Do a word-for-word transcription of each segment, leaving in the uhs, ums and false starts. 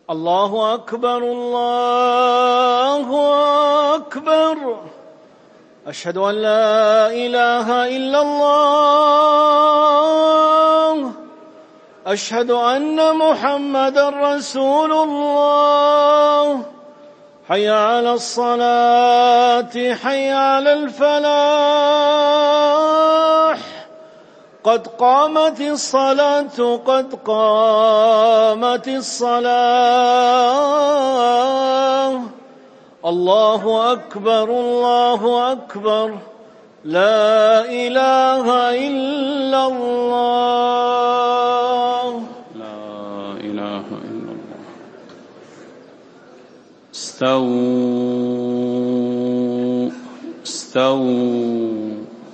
الله أكبر الله أكبر. أشهد أن لا إله إلا الله. أشهد أن محمدا رسول الله. حي على الصلاة حي على الفلاح. قد قامت الصلاة قد قامت الصلاة. الله أكبر الله أكبر. لا إله إلا الله. لا إله إلا الله. استووا استووا.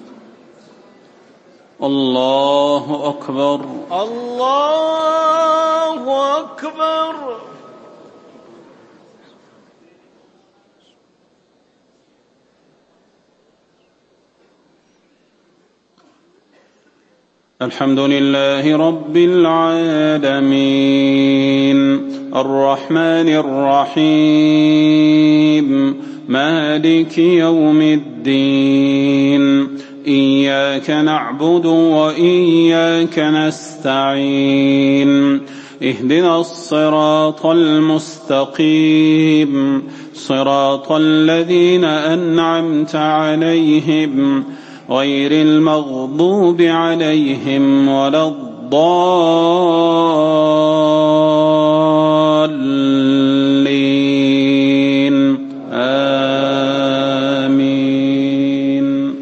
الله أكبر الله أكبر. الحمد لله رب العالمين الرحمن الرحيم مالك يوم الدين. إياك نعبد وإياك نستعين. اهدنا الصراط المستقيم صراط الذين أنعمت عليهم غير المغضوب عليهم ولا الضالين. آمين.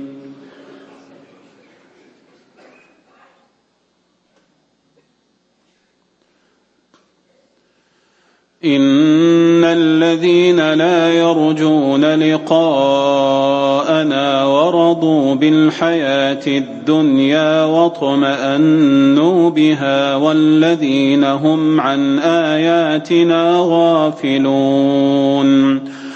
إن الذين لا يرجون لقاءنا ورضوا بالحياة الدنيا واطمأنوا بها والذين هم عن آياتنا غافلون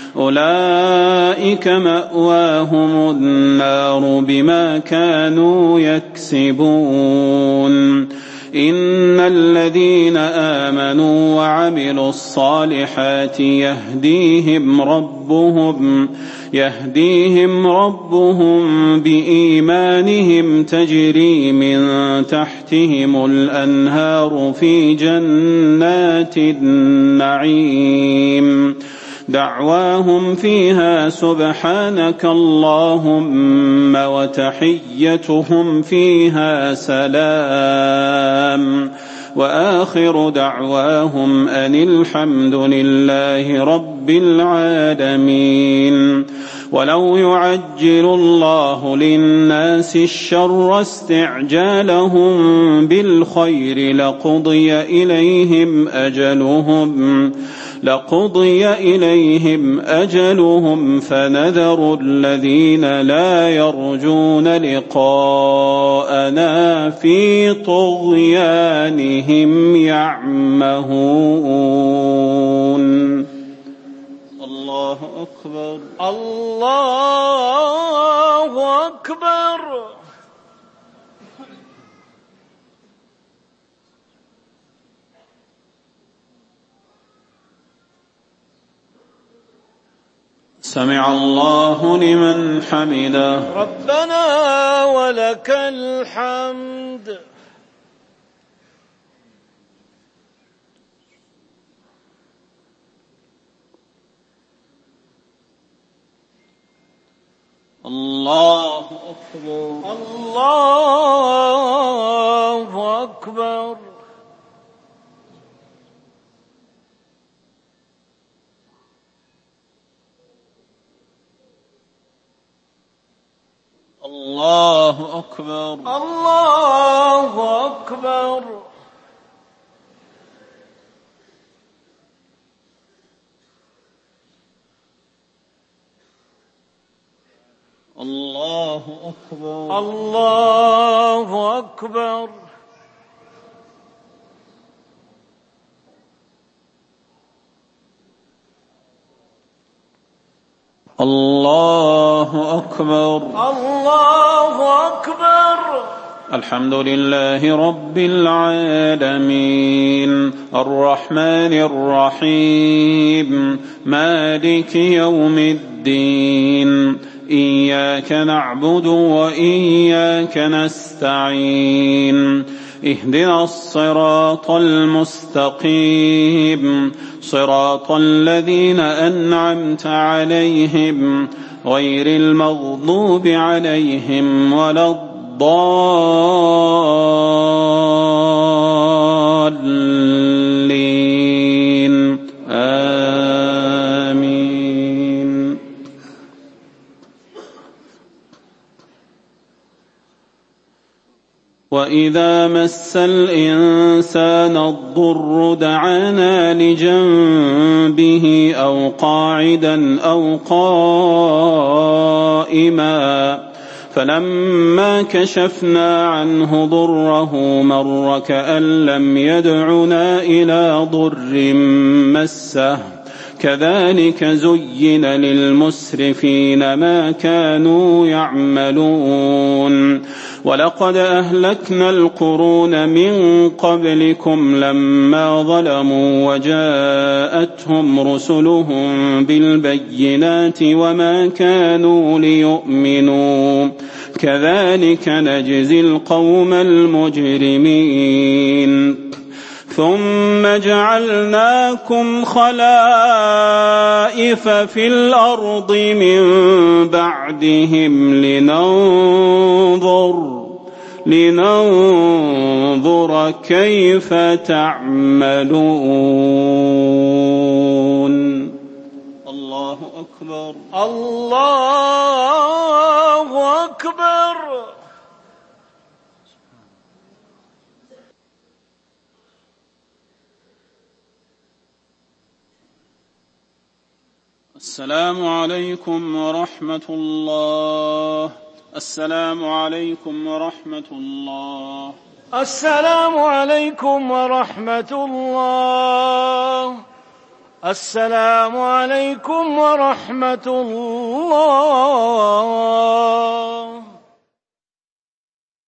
أولئك مأواهم النار بما كانوا يكسبون. إن الذين آمنوا وعملوا الصالحات يهديهم ربهم يهديهم ربهم بإيمانهم تجري من تحتهم الأنهار في جنات النعيم. دعواهم فيها سبحانك اللهم وتحيتهم فيها سلام. وآخر دعواهم أن الحمد لله رب العالمين. ولو يعجل الله للناس الشر استعجالهم بالخير لقضي إليهم أجلهم لقضي إليهم أجلهم فنذر الذين لا يرجون لقاءنا في طغيانهم يعمهون. الله أكبر الله أكبر. سمع الله لمن حمده. ربنا ولك الحمد. الله أكبر الله أكبر. الله أكبر الله أكبر. الله أكبر الله أكبر. الله أكبر الله أكبر. الحمد لله رب العالمين الرحمن الرحيم مالك يوم الدين إياك نعبد وإياك نستعين اهدنا الصراط المستقيم صراط الذين أنعمت عليهم غير المغضوب عليهم ولا الضالين آمين. وإذا مس الإنسان الضر دعانا لجنبه أو قاعدا أو قائما فلما كشفنا عنه ضره مر كأن لم يدعنا إلى ضر مسه كذلك زين للمسرفين ما كانوا يعملون ولقد أهلكنا القرون من قبلكم لما ظلموا وجاءتهم رسلهم بالبينات وما كانوا ليؤمنوا كذلك نجزي القوم المجرمين ثم جعلناكم خلائف في الأرض من بعدهم لننظر لننظر كيف تعملون. الله أكبر الله أكبر. السلام عليكم ورحمة الله. السلام عليكم ورحمة الله. السلام عليكم ورحمة الله. السلام عليكم ورحمة الله.